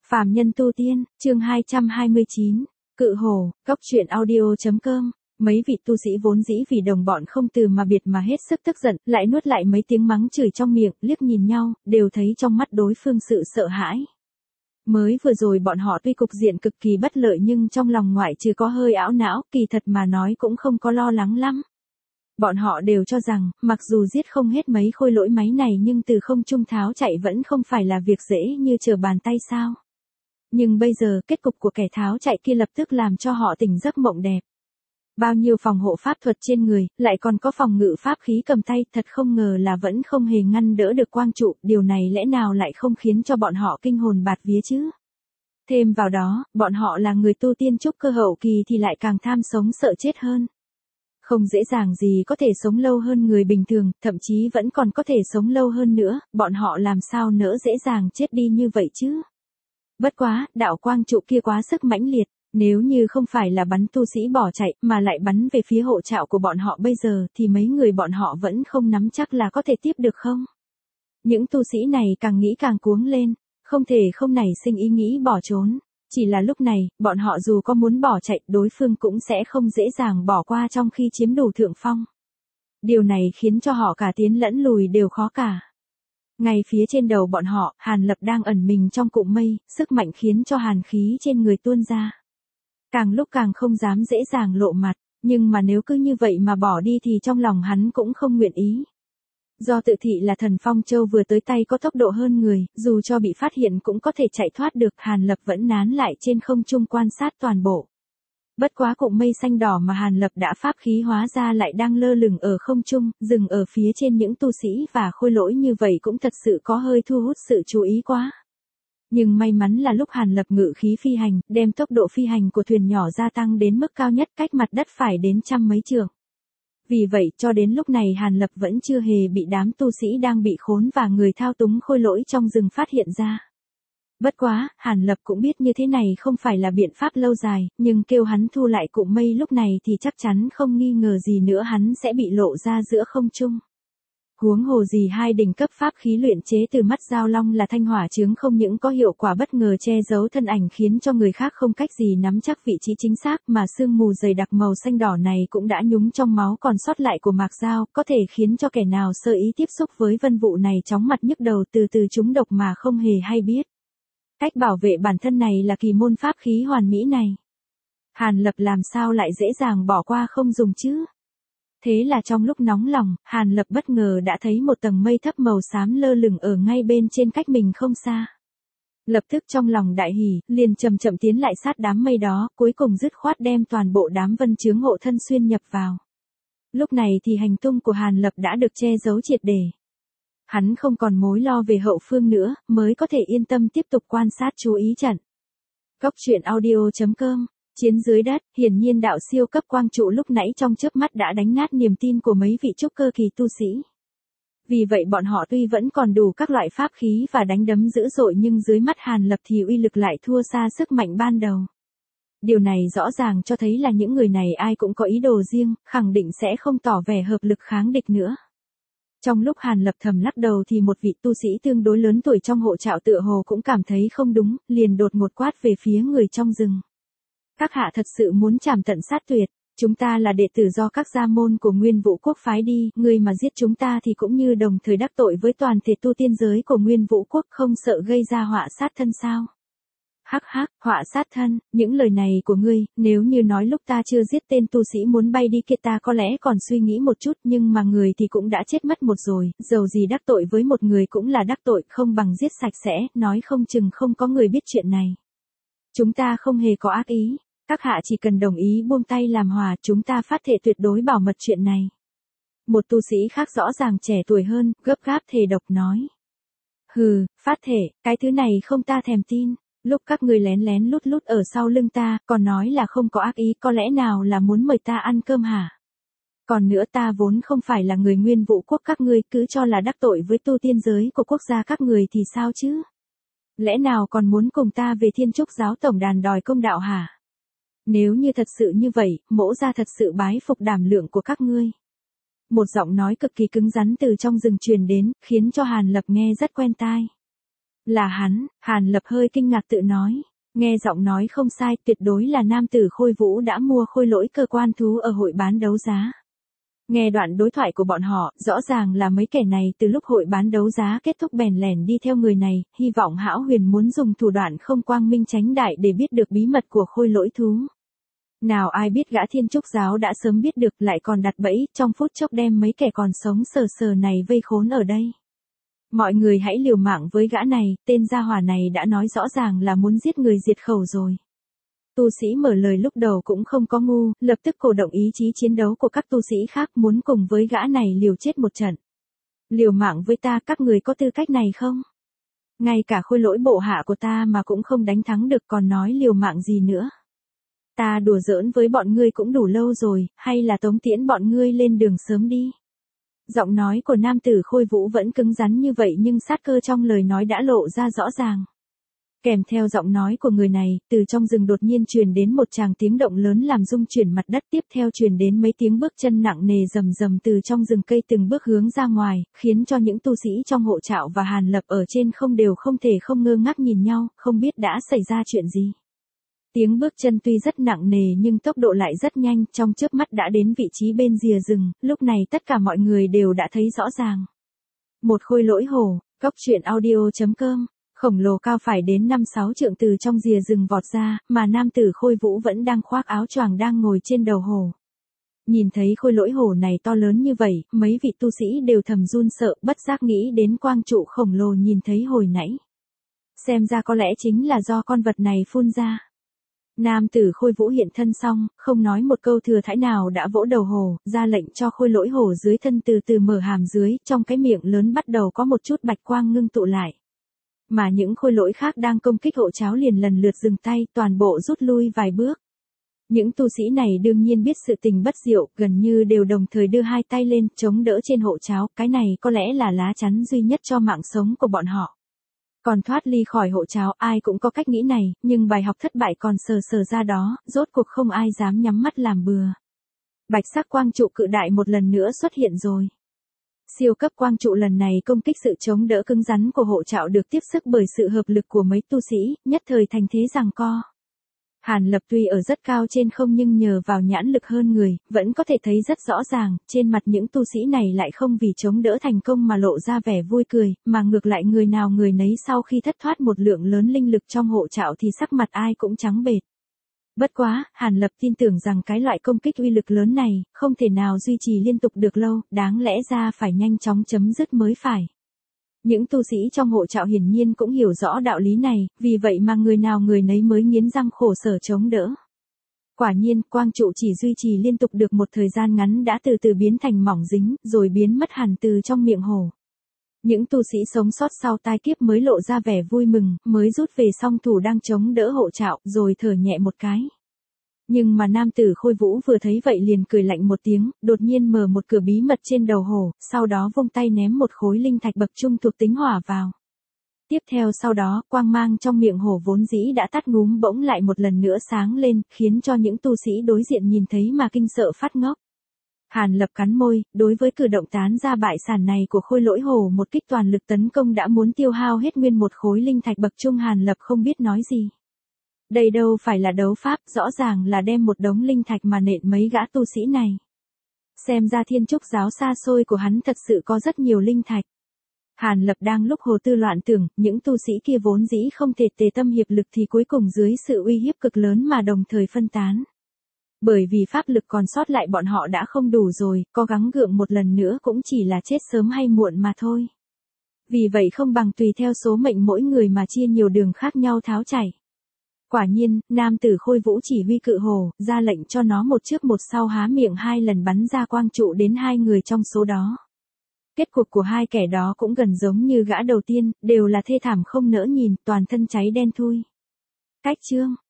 Phàm nhân tu tiên, chương 229, Cự Hổ, Cốc truyện audio.com. Mấy vị tu sĩ vốn dĩ vì đồng bọn không từ mà biệt mà hết sức tức giận, lại nuốt lại mấy tiếng mắng chửi trong miệng, liếc nhìn nhau, đều thấy trong mắt đối phương sự sợ hãi. Mới vừa rồi bọn họ tuy cục diện cực kỳ bất lợi nhưng trong lòng ngoại trừ có hơi ảo não, kỳ thật mà nói cũng không có lo lắng lắm. Bọn họ đều cho rằng, mặc dù giết không hết mấy khôi lỗi máy này nhưng từ không trung tháo chạy vẫn không phải là việc dễ như trở bàn tay sao. Nhưng bây giờ kết cục của kẻ tháo chạy kia lập tức làm cho họ tỉnh giấc mộng đẹp. Bao nhiêu phòng hộ pháp thuật trên người, lại còn có phòng ngự pháp khí cầm tay, thật không ngờ là vẫn không hề ngăn đỡ được quang trụ, điều này lẽ nào lại không khiến cho bọn họ kinh hồn bạt vía chứ? Thêm vào đó, bọn họ là người tu tiên trúc cơ hậu kỳ thì lại càng tham sống sợ chết hơn. Không dễ dàng gì có thể sống lâu hơn người bình thường, thậm chí vẫn còn có thể sống lâu hơn nữa, bọn họ làm sao nỡ dễ dàng chết đi như vậy chứ? Bất quá, đạo quang trụ kia quá sức mãnh liệt, nếu như không phải là bắn tu sĩ bỏ chạy mà lại bắn về phía hộ trạo của bọn họ bây giờ thì mấy người bọn họ vẫn không nắm chắc là có thể tiếp được không? Những tu sĩ này càng nghĩ càng cuống lên, không thể không nảy sinh ý nghĩ bỏ trốn. Chỉ là lúc này, bọn họ dù có muốn bỏ chạy, đối phương cũng sẽ không dễ dàng bỏ qua trong khi chiếm đủ thượng phong. Điều này khiến cho họ cả tiến lẫn lùi đều khó cả. Ngay phía trên đầu bọn họ, Hàn Lập đang ẩn mình trong cụm mây, sức mạnh khiến cho hàn khí trên người tuôn ra. Càng lúc càng không dám dễ dàng lộ mặt, nhưng mà nếu cứ như vậy mà bỏ đi thì trong lòng hắn cũng không nguyện ý. Do tự thị là thần phong châu vừa tới tay có tốc độ hơn người, dù cho bị phát hiện cũng có thể chạy thoát được, Hàn Lập vẫn nán lại trên không trung quan sát toàn bộ. Bất quá cụm mây xanh đỏ mà Hàn Lập đã pháp khí hóa ra lại đang lơ lửng ở không trung, dừng ở phía trên những tu sĩ và khôi lỗi như vậy cũng thật sự có hơi thu hút sự chú ý quá. Nhưng may mắn là lúc Hàn Lập ngự khí phi hành, đem tốc độ phi hành của thuyền nhỏ gia tăng đến mức cao nhất, cách mặt đất phải đến trăm mấy trượng. Vì vậy, cho đến lúc này Hàn Lập vẫn chưa hề bị đám tu sĩ đang bị khốn và người thao túng khôi lỗi trong rừng phát hiện ra. Bất quá, Hàn Lập cũng biết như thế này không phải là biện pháp lâu dài, nhưng kêu hắn thu lại cụm mây lúc này thì chắc chắn không nghi ngờ gì nữa hắn sẽ bị lộ ra giữa không trung. Huống hồ gì hai đỉnh cấp pháp khí luyện chế từ mắt giao long là thanh hỏa chướng không những có hiệu quả bất ngờ che giấu thân ảnh khiến cho người khác không cách gì nắm chắc vị trí chính xác, mà sương mù dày đặc màu xanh đỏ này cũng đã nhúng trong máu còn sót lại của Mạc Giao, có thể khiến cho kẻ nào sơ ý tiếp xúc với vân vụ này chóng mặt nhức đầu từ từ trúng độc mà không hề hay biết. Cách bảo vệ bản thân này là kỳ môn pháp khí hoàn mỹ này. Hàn Lập làm sao lại dễ dàng bỏ qua không dùng chứ? Thế là trong lúc nóng lòng, Hàn Lập bất ngờ đã thấy một tầng mây thấp màu xám lơ lửng ở ngay bên trên cách mình không xa. Lập tức trong lòng đại hỉ, liền chậm chậm tiến lại sát đám mây đó, cuối cùng dứt khoát đem toàn bộ đám vân chướng hộ thân xuyên nhập vào. Lúc này thì hành tung của Hàn Lập đã được che giấu triệt để. Hắn không còn mối lo về hậu phương nữa, mới có thể yên tâm tiếp tục quan sát chú ý trận. Cốc truyện audio.com. Chiến dưới đất, hiển nhiên đạo siêu cấp quang trụ lúc nãy trong chớp mắt đã đánh nát niềm tin của mấy vị trúc cơ kỳ tu sĩ. Vì vậy bọn họ tuy vẫn còn đủ các loại pháp khí và đánh đấm dữ dội nhưng dưới mắt Hàn Lập thì uy lực lại thua xa sức mạnh ban đầu. Điều này rõ ràng cho thấy là những người này ai cũng có ý đồ riêng, khẳng định sẽ không tỏ vẻ hợp lực kháng địch nữa. Trong lúc Hàn Lập thầm lắc đầu thì một vị tu sĩ tương đối lớn tuổi trong hộ trạo tựa hồ cũng cảm thấy không đúng, liền đột ngột quát về phía người trong rừng. Các hạ thật sự muốn trảm tận sát tuyệt, chúng ta là đệ tử do các gia môn của Nguyên Vũ Quốc phái đi, người mà giết chúng ta thì cũng như đồng thời đắc tội với toàn thể tu tiên giới của Nguyên Vũ Quốc, không sợ gây ra họa sát thân sao? Hắc hắc, họa sát thân, những lời này của ngươi, nếu như nói lúc ta chưa giết tên tu sĩ muốn bay đi kia ta có lẽ còn suy nghĩ một chút, nhưng mà người thì cũng đã chết mất một rồi, dầu gì đắc tội với một người cũng là đắc tội, không bằng giết sạch sẽ, nói không chừng không có người biết chuyện này. Chúng ta không hề có ác ý. Các hạ chỉ cần đồng ý buông tay làm hòa, chúng ta phát thệ tuyệt đối bảo mật chuyện này. Một tu sĩ khác rõ ràng trẻ tuổi hơn, gấp gáp thề độc nói. Hừ, phát thệ, cái thứ này không ta thèm tin. Lúc các ngươi lén lén lút lút ở sau lưng ta, còn nói là không có ác ý, có lẽ nào là muốn mời ta ăn cơm hả? Còn nữa ta vốn không phải là người Nguyên Vũ Quốc các ngươi, cứ cho là đắc tội với tu tiên giới của quốc gia các người thì sao chứ? Lẽ nào còn muốn cùng ta về Thiên Trúc giáo tổng đàn đòi công đạo hả? Nếu như thật sự như vậy, mỗ gia thật sự bái phục đảm lượng của các ngươi. Một giọng nói cực kỳ cứng rắn từ trong rừng truyền đến, khiến cho Hàn Lập nghe rất quen tai. Là hắn, Hàn Lập hơi kinh ngạc tự nói. Nghe giọng nói không sai, tuyệt đối là nam tử Khôi Vũ đã mua khôi lỗi cơ quan thú ở hội bán đấu giá. Nghe đoạn đối thoại của bọn họ, rõ ràng là mấy kẻ này từ lúc hội bán đấu giá kết thúc bèn lẻn đi theo người này, hy vọng Hão Huyền muốn dùng thủ đoạn không quang minh chánh đại để biết được bí mật của khôi lỗi thú. Nào ai biết gã Thiên Trúc giáo đã sớm biết được, lại còn đặt bẫy, trong phút chốc đem mấy kẻ còn sống sờ sờ này vây khốn ở đây. Mọi người hãy liều mạng với gã này, tên gia hỏa này đã nói rõ ràng là muốn giết người diệt khẩu rồi. Tu sĩ mở lời lúc đầu cũng không có ngu, lập tức cổ động ý chí chiến đấu của các tu sĩ khác muốn cùng với gã này liều chết một trận. Liều mạng với ta, các người có tư cách này không? Ngay cả khôi lỗi bộ hạ của ta mà cũng không đánh thắng được, còn nói liều mạng gì nữa? Ta đùa giỡn với bọn ngươi cũng đủ lâu rồi, hay là tống tiễn bọn ngươi lên đường sớm đi? Giọng nói của nam tử Khôi Vũ vẫn cứng rắn như vậy nhưng sát cơ trong lời nói đã lộ ra rõ ràng. Kèm theo giọng nói của người này, từ trong rừng đột nhiên truyền đến một tràng tiếng động lớn làm rung chuyển mặt đất, tiếp theo truyền đến mấy tiếng bước chân nặng nề rầm rầm từ trong rừng cây từng bước hướng ra ngoài, khiến cho những tu sĩ trong hộ trạo và Hàn Lập ở trên không đều không thể không ngơ ngác nhìn nhau, không biết đã xảy ra chuyện gì. Tiếng bước chân tuy rất nặng nề nhưng tốc độ lại rất nhanh, trong chớp mắt đã đến vị trí bên rìa rừng, lúc này tất cả mọi người đều đã thấy rõ ràng. Một khôi lỗi hổ, Cốc Truyện Audio.com, khổng lồ cao phải đến 5-6 trượng từ trong rìa rừng vọt ra, mà nam tử Khôi Vũ vẫn đang khoác áo choàng đang ngồi trên đầu hổ. Nhìn thấy khôi lỗi hổ này to lớn như vậy, mấy vị tu sĩ đều thầm run sợ, bất giác nghĩ đến quang trụ khổng lồ nhìn thấy hồi nãy. Xem ra có lẽ chính là do con vật này phun ra. Nam tử Khôi Vũ hiện thân xong, không nói một câu thừa thãi nào đã vỗ đầu hổ, ra lệnh cho khôi lỗi hổ dưới thân từ từ mở hàm dưới, trong cái miệng lớn bắt đầu có một chút bạch quang ngưng tụ lại. Mà những khôi lỗi khác đang công kích hộ cháo liền lần lượt dừng tay, toàn bộ rút lui vài bước. Những tu sĩ này đương nhiên biết sự tình bất diệu, gần như đều đồng thời đưa hai tay lên, chống đỡ trên hộ cháo, cái này có lẽ là lá chắn duy nhất cho mạng sống của bọn họ. Còn thoát ly khỏi hộ cháo, ai cũng có cách nghĩ này, nhưng bài học thất bại còn sờ sờ ra đó, rốt cuộc không ai dám nhắm mắt làm bừa. Bạch sắc quang trụ cự đại một lần nữa xuất hiện rồi. Siêu cấp quang trụ lần này công kích sự chống đỡ cứng rắn của hộ trạo được tiếp sức bởi sự hợp lực của mấy tu sĩ, nhất thời thành thế giằng co. Hàn Lập tuy ở rất cao trên không nhưng nhờ vào nhãn lực hơn người, vẫn có thể thấy rất rõ ràng, trên mặt những tu sĩ này lại không vì chống đỡ thành công mà lộ ra vẻ vui cười, mà ngược lại người nào người nấy sau khi thất thoát một lượng lớn linh lực trong hộ trạo thì sắc mặt ai cũng trắng bệch. Bất quá, Hàn Lập tin tưởng rằng cái loại công kích uy lực lớn này, không thể nào duy trì liên tục được lâu, đáng lẽ ra phải nhanh chóng chấm dứt mới phải. Những tu sĩ trong hộ trạo hiển nhiên cũng hiểu rõ đạo lý này, vì vậy mà người nào người nấy mới nghiến răng khổ sở chống đỡ. Quả nhiên, quang trụ chỉ duy trì liên tục được một thời gian ngắn đã từ từ biến thành mỏng dính, rồi biến mất hẳn từ trong miệng hổ. Những tu sĩ sống sót sau tai kiếp mới lộ ra vẻ vui mừng, mới rút về song thủ đang chống đỡ hộ trạo, rồi thở nhẹ một cái. Nhưng mà nam tử Khôi Vũ vừa thấy vậy liền cười lạnh một tiếng, đột nhiên mở một cửa bí mật trên đầu hổ, sau đó vung tay ném một khối linh thạch bậc trung thuộc tính hỏa vào. Tiếp theo sau đó, quang mang trong miệng hổ vốn dĩ đã tắt ngúm bỗng lại một lần nữa sáng lên, khiến cho những tu sĩ đối diện nhìn thấy mà kinh sợ phát ngốc. Hàn Lập cắn môi, đối với cử động tán ra bại sản này của khôi lỗi hổ một kích toàn lực tấn công đã muốn tiêu hao hết nguyên một khối linh thạch bậc trung. Hàn Lập không biết nói gì. Đây đâu phải là đấu pháp, rõ ràng là đem một đống linh thạch mà nện mấy gã tu sĩ này. Xem ra Thiên Trúc giáo xa xôi của hắn thật sự có rất nhiều linh thạch. Hàn Lập đang lúc hồ tư loạn tưởng, những tu sĩ kia vốn dĩ không thể tề tâm hiệp lực thì cuối cùng dưới sự uy hiếp cực lớn mà đồng thời phân tán. Bởi vì pháp lực còn sót lại bọn họ đã không đủ rồi, có gắng gượng một lần nữa cũng chỉ là chết sớm hay muộn mà thôi. Vì vậy không bằng tùy theo số mệnh mỗi người mà chia nhiều đường khác nhau tháo chảy. Quả nhiên, nam tử Khôi Vũ chỉ huy cự hổ, ra lệnh cho nó một trước một sau há miệng 2 lần bắn ra quang trụ đến 2 người trong số đó. Kết cục của 2 kẻ đó cũng gần giống như gã đầu tiên, đều là thê thảm không nỡ nhìn, toàn thân cháy đen thui. Cách chương